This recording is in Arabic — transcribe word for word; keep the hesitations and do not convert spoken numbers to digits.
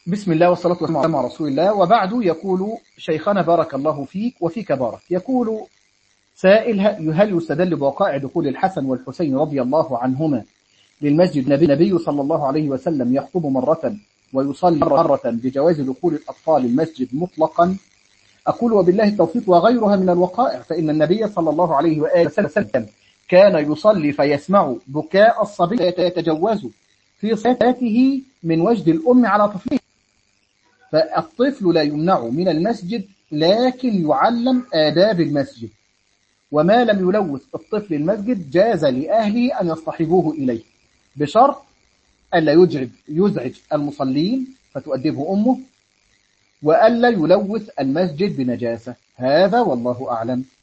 بسم الله والصلاة والسلام على رسول الله، وبعد. يقول شيخنا بارك الله فيك وفيك بارك، يقول سائل: هل يستدل بوقائع دخول الحسن والحسين رضي الله عنهما للمسجد النبي صلى الله عليه وسلم يخطب مرة ويصلي مرة بجواز دخول الأطفال المسجد مطلقا؟ أقول وبالله التوفيق وغيرها من الوقائع، فإن النبي صلى الله عليه وآله وسلم كان يصلي فيسمع بكاء الصبي يتجوز في صلاته من وجد الأم على طفله، فالطفل لا يمنع من المسجد لكن يعلم آداب المسجد، وما لم يلوث الطفل المسجد جاز لأهله أن يصطحبوه إليه بشرط ألا يزعج يزعج المصلين فتؤدبه أمه، وألا يلوث المسجد بنجاسة. هذا والله أعلم.